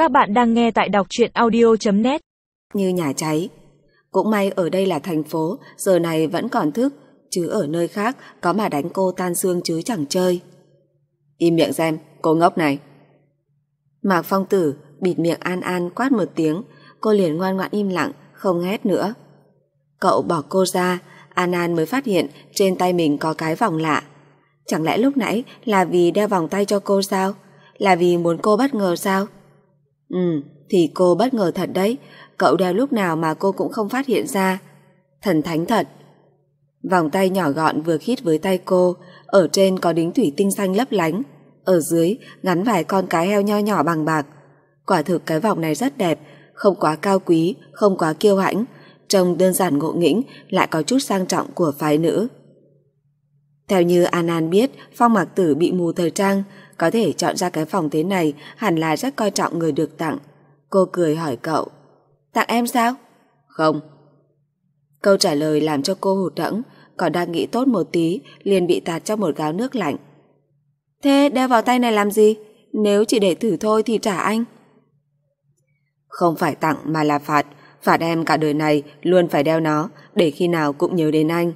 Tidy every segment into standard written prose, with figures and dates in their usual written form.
Các bạn đang nghe tại đọc truyện audio.net. Như nhà cháy. Cũng may ở đây là thành phố, giờ này vẫn còn thức, chứ ở nơi khác có mà đánh cô tan xương chứ chẳng chơi. Im miệng xem, cô ngốc này. Mạc Phong Tử bịt miệng An An quát một tiếng, cô liền ngoan ngoãn im lặng, không hét nữa. Cậu bỏ cô ra, An An mới phát hiện trên tay mình có cái vòng lạ. Chẳng lẽ lúc nãy là vì đeo vòng tay cho cô sao? Là vì muốn cô bất ngờ sao? Thì cô bất ngờ thật đấy. Cậu đeo lúc nào mà cô cũng không phát hiện ra. Thần thánh thật. Vòng tay nhỏ gọn vừa khít với tay cô, ở trên có đính thủy tinh xanh lấp lánh, ở dưới gắn vài con cá heo nho nhỏ bằng bạc. Quả thực cái vòng này rất đẹp, không quá cao quý, không quá kiêu hãnh, trông đơn giản ngộ nghĩnh, lại có chút sang trọng của phái nữ. Theo như An An biết, Phong Mạc Tử bị mù thời trang, có thể chọn ra cái vòng thế này hẳn là rất coi trọng người được tặng. Cô cười hỏi cậu: tặng em sao? Không. Câu trả lời làm cho cô hụt hẫng, còn đang nghĩ tốt một tí liền bị tạt trong một gáo nước lạnh. Thế đeo vào tay này làm gì? Nếu chỉ để thử thôi thì trả anh. Không phải tặng mà là phạt. Phạt em cả đời này luôn phải đeo nó, để khi nào cũng nhớ đến anh.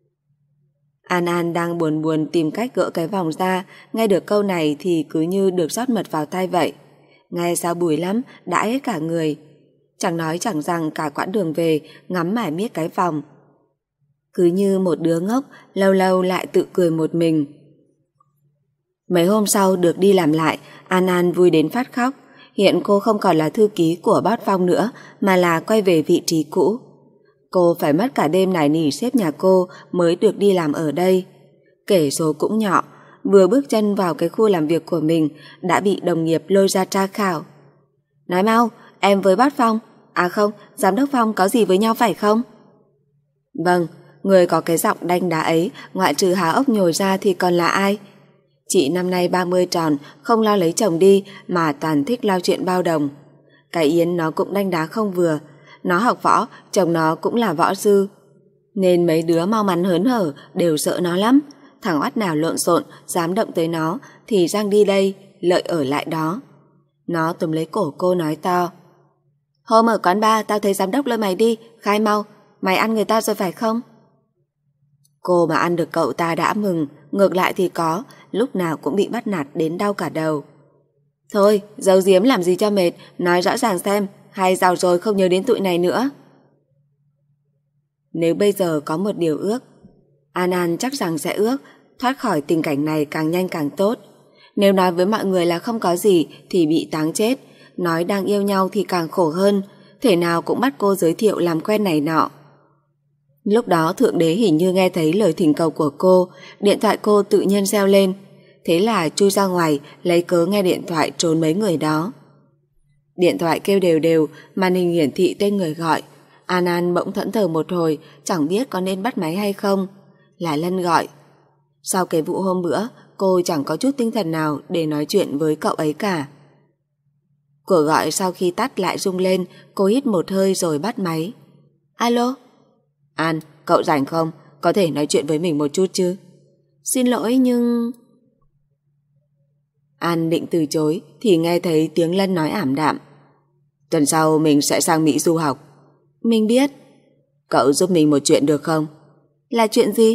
An An đang buồn buồn tìm cách gỡ cái vòng ra, nghe được câu này thì cứ như được rót mật vào tai vậy. Nghe sao bùi lắm, đã hết cả người. Chẳng nói chẳng rằng cả quãng đường về ngắm mải miết cái vòng. Cứ như một đứa ngốc, lâu lâu lại tự cười một mình. Mấy hôm sau được đi làm lại, An An vui đến phát khóc. Hiện cô không còn là thư ký của Bát Phong nữa, mà là quay về vị trí cũ. Cô phải mất cả đêm nài nỉ sếp nhà cô mới được đi làm ở đây. Kể số cũng nhỏ, vừa bước chân vào cái khu làm việc của mình đã bị đồng nghiệp lôi ra tra khảo. Nói mau, em với Bát Phong, à không, giám đốc Phong có gì với nhau phải không? Vâng, người có cái giọng đanh đá ấy ngoại trừ há ốc nhồi ra thì còn là ai? Chị năm nay 30 tròn, không lo lấy chồng đi mà toàn thích lo chuyện bao đồng. Cái Yến nó cũng đanh đá không vừa. Nó học võ, chồng nó cũng là võ sư. Nên mấy đứa mau mắn hớn hở đều sợ nó lắm. Thằng oắt nào lộn xộn dám động tới nó thì răng đi đây, lợi ở lại đó. Nó túm lấy cổ cô nói to: hôm ở quán bar tao thấy giám đốc lôi mày đi, khai mau, mày ăn người ta rồi phải không? Cô mà ăn được cậu ta đã mừng, ngược lại thì có, lúc nào cũng bị bắt nạt đến đau cả đầu. Thôi, giấu giếm làm gì cho mệt, nói rõ ràng xem, hay giàu rồi không nhớ đến tụi này nữa. Nếu bây giờ có một điều ước, An An chắc rằng sẽ ước thoát khỏi tình cảnh này càng nhanh càng tốt. Nếu nói với mọi người là không có gì thì bị táng chết, nói đang yêu nhau thì càng khổ hơn, thể nào cũng bắt cô giới thiệu làm quen này nọ. Lúc đó Thượng Đế hình như nghe thấy lời thỉnh cầu của cô, điện thoại cô tự nhiên reo lên. Thế là chui ra ngoài lấy cớ nghe điện thoại trốn mấy người đó. Điện thoại kêu đều đều, màn hình hiển thị tên người gọi. An An bỗng thẫn thờ một hồi, chẳng biết có nên bắt máy hay không. Là Lân gọi. Sau cái vụ hôm bữa, cô chẳng có chút tinh thần nào để nói chuyện với cậu ấy cả. Cuộc gọi sau khi tắt lại rung lên, cô hít một hơi rồi bắt máy. Alo? An, cậu rảnh không? Có thể nói chuyện với mình một chút chứ? Xin lỗi nhưng... An định từ chối thì nghe thấy tiếng Lân nói ảm đạm. Tuần sau mình sẽ sang Mỹ du học. Mình biết. Cậu giúp mình một chuyện được không? Là chuyện gì?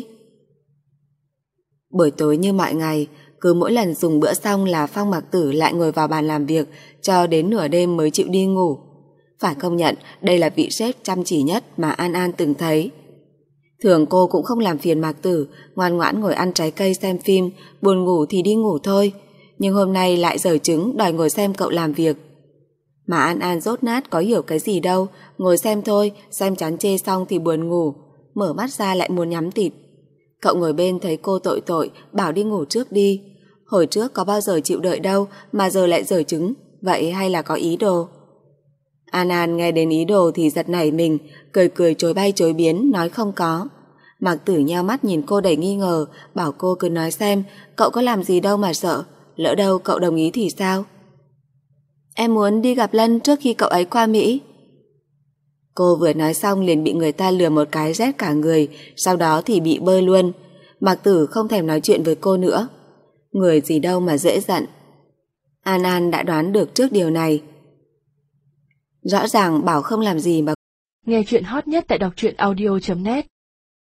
Buổi tối như mọi ngày, cứ mỗi lần dùng bữa xong là Phong Mạc Tử lại ngồi vào bàn làm việc cho đến nửa đêm mới chịu đi ngủ. Phải công nhận đây là vị sếp chăm chỉ nhất mà An An từng thấy. Thường cô cũng không làm phiền Mạc Tử, ngoan ngoãn ngồi ăn trái cây xem phim, buồn ngủ thì đi ngủ thôi. Nhưng hôm nay lại giở trứng đòi ngồi xem cậu làm việc. Mà An An dốt nát có hiểu cái gì đâu, ngồi xem thôi, xem chán chê xong thì buồn ngủ, mở mắt ra lại muốn nhắm tịt. Cậu ngồi bên thấy cô tội tội, bảo đi ngủ trước đi. Hồi trước có bao giờ chịu đợi đâu mà giờ lại giở trứng, vậy hay là có ý đồ? An An nghe đến ý đồ thì giật nảy mình, cười cười chối bay chối biến, nói không có. Mạc Tử nheo mắt nhìn cô đầy nghi ngờ, bảo cô cứ nói xem, cậu có làm gì đâu mà sợ, lỡ đâu cậu đồng ý thì sao? Em muốn đi gặp Lân trước khi cậu ấy qua Mỹ. Cô vừa nói xong liền bị người ta lừa một cái rét cả người, sau đó thì bị bơi luôn. Mạc Tử không thèm nói chuyện với cô nữa. Người gì đâu mà dễ giận. An An đã đoán được trước điều này. Rõ ràng bảo không làm gì mà. Nghe chuyện hot nhất tại đọc truyện audio.net